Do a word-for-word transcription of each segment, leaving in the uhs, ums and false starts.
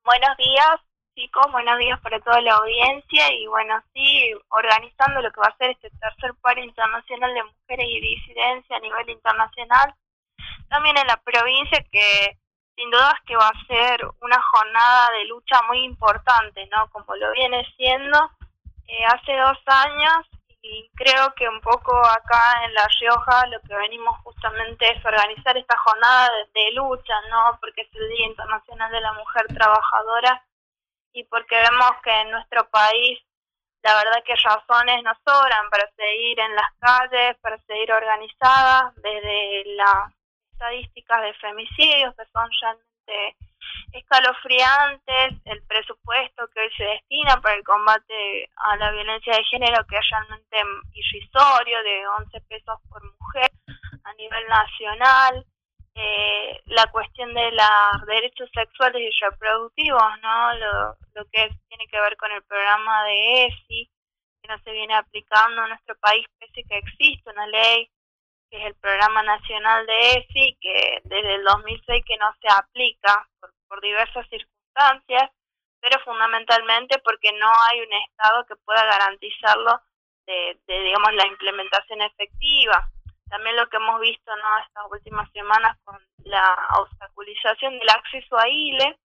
Buenos días, chicos, buenos días para toda la audiencia y bueno, sí, organizando lo que va a ser este tercer paro internacional de mujeres y disidencia a nivel internacional, también en la provincia que sin duda es que va a ser una jornada de lucha muy importante, ¿no? Como lo viene siendo eh, hace dos años y creo que un poco acá en La Rioja lo que venimos justamente es organizar esta jornada de, de lucha, ¿no? Porque es el Día Internacional de la Mujer Trabajadora y porque vemos que en nuestro país la verdad que razones nos sobran para seguir en las calles, para seguir organizadas, desde las estadísticas de femicidios que son realmente escalofriantes, el presupuesto que hoy se destina para el combate a la violencia de género que es realmente irrisorio, de once pesos por mujer a nivel nacional, eh, la cuestión de los derechos sexuales y reproductivos, ¿no? Lo, lo que es, tiene que ver con el programa de ESI, que no se viene aplicando en nuestro país, pese que existe una ley que es el Programa Nacional de ESI, que desde el dos mil seis que no se aplica por, por diversas circunstancias, pero fundamentalmente porque no hay un Estado que pueda garantizarlo de, de digamos, la implementación efectiva. También lo que hemos visto, ¿no?, estas últimas semanas con la obstaculización del acceso a I L E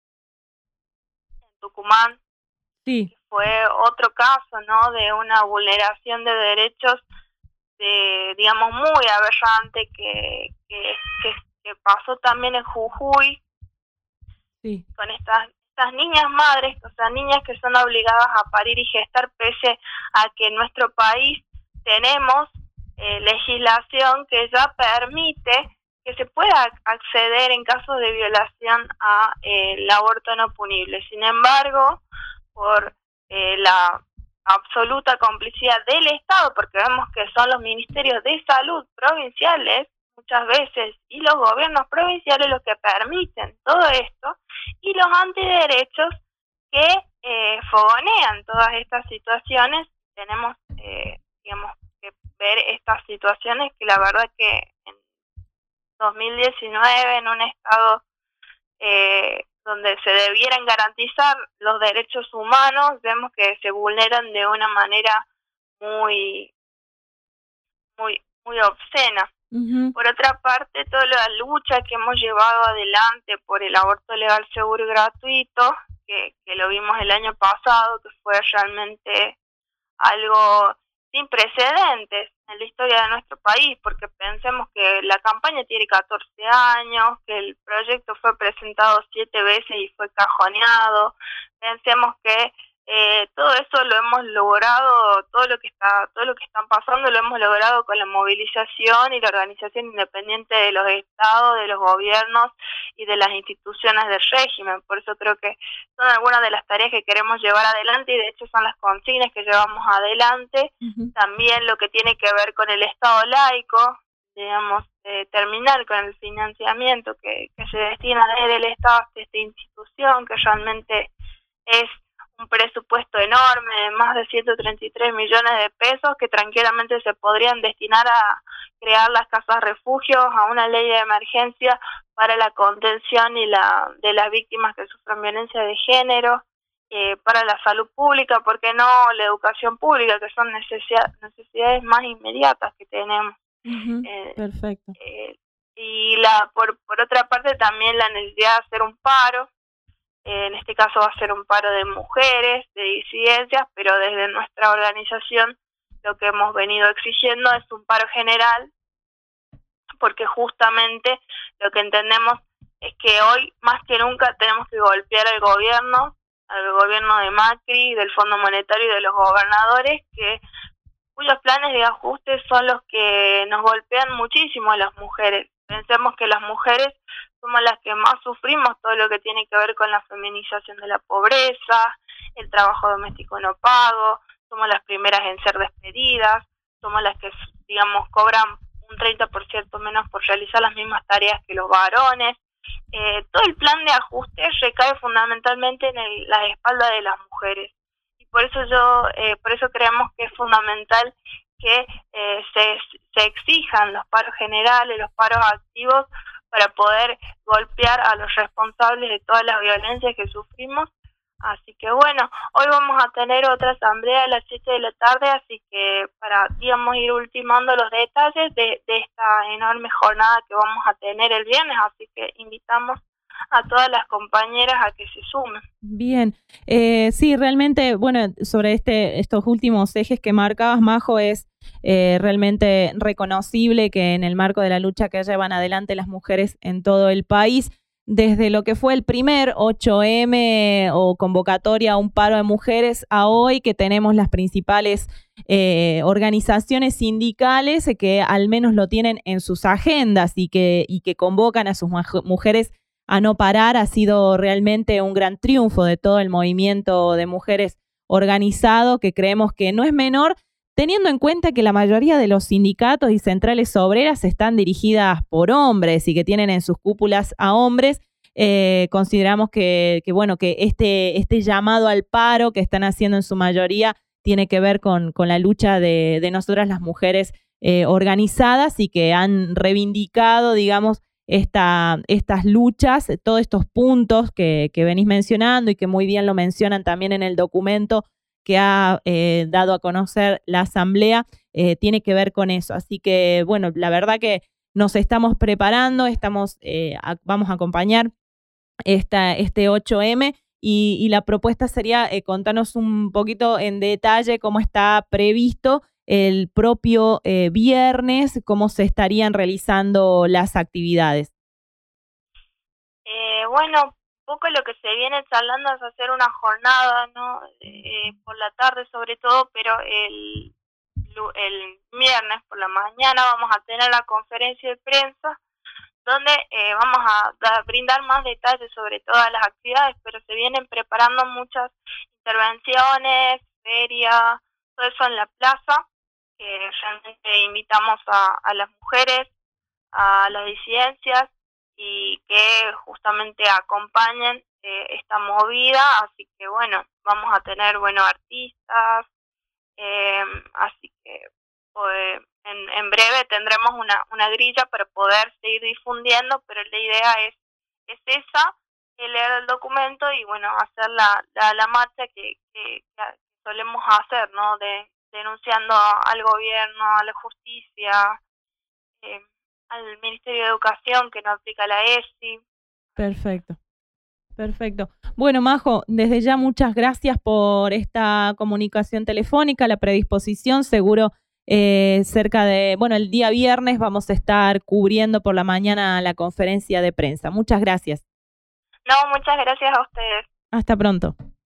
en Tucumán, Sí. que fue otro caso, ¿no?, de una vulneración de derechos de, digamos, muy aberrante que, que, que, que pasó también en Jujuy, Sí. con estas, estas niñas madres, o sea, niñas que son obligadas a parir y gestar, pese a que en nuestro país tenemos eh, legislación que ya permite que se pueda acceder en caso de violación a eh, el aborto no punible. Sin embargo, por eh, la absoluta complicidad del Estado, porque vemos que son los ministerios de salud provinciales muchas veces y los gobiernos provinciales los que permiten todo esto, y los antiderechos que eh, fogonean todas estas situaciones. Tenemos eh, digamos que ver estas situaciones que la verdad que en dos mil diecinueve, en un estado eh, donde se debieran garantizar los derechos humanos, vemos que se vulneran de una manera muy muy muy obscena. Uh-huh. Por otra parte, toda la lucha que hemos llevado adelante por el aborto legal, seguro y gratuito, que, que lo vimos el año pasado, que fue realmente algo sin precedentes en la historia de nuestro país, porque pensemos que la campaña tiene catorce años, que el proyecto fue presentado siete veces y fue cajoneado. Pensemos que eh, todo eso lo hemos logrado, todo lo que está, todo lo que están pasando lo hemos logrado con la movilización y la organización independiente de los estados, de los gobiernos y de las instituciones del régimen. Por eso creo que son algunas de las tareas que queremos llevar adelante y de hecho son las consignas que llevamos adelante. Uh-huh. También lo que tiene que ver con el Estado laico, digamos, eh, terminar con el financiamiento que, que se destina desde el Estado a esta institución, que realmente es un presupuesto enorme de más de ciento treinta y tres millones de pesos que tranquilamente se podrían destinar a crear las casas refugios, a una ley de emergencia para la contención y la de las víctimas que sufren violencia de género, eh, para la salud pública, porque no la educación pública, que son necesidad, necesidades más inmediatas que tenemos. Uh-huh. Eh, Perfecto. Eh, y la por, por otra parte también la necesidad de hacer un paro. En este caso va a ser un paro de mujeres, de disidencias, pero desde nuestra organización lo que hemos venido exigiendo es un paro general, porque justamente lo que entendemos es que hoy más que nunca tenemos que golpear al gobierno, al gobierno de Macri, del Fondo Monetario y de los gobernadores, que cuyos planes de ajuste son los que nos golpean muchísimo a las mujeres. Pensemos que las mujeres somos las que más sufrimos todo lo que tiene que ver con la feminización de la pobreza, el trabajo doméstico no pago, somos las primeras en ser despedidas, somos las que, digamos, cobran un treinta por ciento menos por realizar las mismas tareas que los varones. Eh, todo el plan de ajuste recae fundamentalmente en el, la espalda de las mujeres. Y por eso yo, eh, por eso creemos que es fundamental que eh, se, se exijan los paros generales, los paros activos, para poder golpear a los responsables de todas las violencias que sufrimos. Así que bueno, hoy vamos a tener otra asamblea a las siete de la tarde, así que para, digamos, ir ultimando los detalles de, de esta enorme jornada que vamos a tener el viernes, así que invitamos a todas las compañeras a que se sumen. Bien, eh, sí, realmente, bueno, sobre este estos últimos ejes que marcabas, Majo, es eh, realmente reconocible que en el marco de la lucha que llevan adelante las mujeres en todo el país, desde lo que fue el primer ocho eme o convocatoria a un paro de mujeres a hoy que tenemos las principales eh, organizaciones sindicales que al menos lo tienen en sus agendas y que, y que convocan a sus mujeres a no parar, ha sido realmente un gran triunfo de todo el movimiento de mujeres organizado, que creemos que no es menor, teniendo en cuenta que la mayoría de los sindicatos y centrales obreras están dirigidas por hombres y que tienen en sus cúpulas a hombres. Eh, consideramos que, que, bueno, que este, este llamado al paro que están haciendo en su mayoría tiene que ver con, con la lucha de, de nosotras las mujeres eh, organizadas y que han reivindicado, digamos, esta, estas luchas, todos estos puntos que, que venís mencionando y que muy bien lo mencionan también en el documento que ha eh, dado a conocer la Asamblea, eh, tiene que ver con eso. Así que, bueno, la verdad que nos estamos preparando, estamos, eh, a, vamos a acompañar esta, este ocho eme y, y la propuesta sería eh, contarnos un poquito en detalle cómo está previsto el propio eh, viernes, cómo se estarían realizando las actividades. Eh, bueno, poco lo que se viene charlando es hacer una jornada, ¿no? Eh, por la tarde sobre todo, pero el, el viernes por la mañana vamos a tener la conferencia de prensa donde eh, vamos a dar, brindar más detalles sobre todas las actividades, pero se vienen preparando muchas intervenciones, ferias, todo eso en la plaza, que realmente invitamos a, a las mujeres, a las disidencias, y que justamente acompañen eh, esta movida, así que bueno, vamos a tener, bueno, artistas, eh, así que pues, en, en breve tendremos una, una grilla para poder seguir difundiendo, pero la idea es, es esa, leer el documento y bueno, hacer la, la, la marcha que, que, que solemos hacer, ¿no? De denunciando al gobierno, a la justicia, eh, al Ministerio de Educación que no aplica la E S I. Perfecto, perfecto. Bueno, Majo, desde ya muchas gracias por esta comunicación telefónica, la predisposición. Seguro eh, cerca de, bueno, el día viernes vamos a estar cubriendo por la mañana la conferencia de prensa. Muchas gracias. No, muchas gracias a ustedes. Hasta pronto.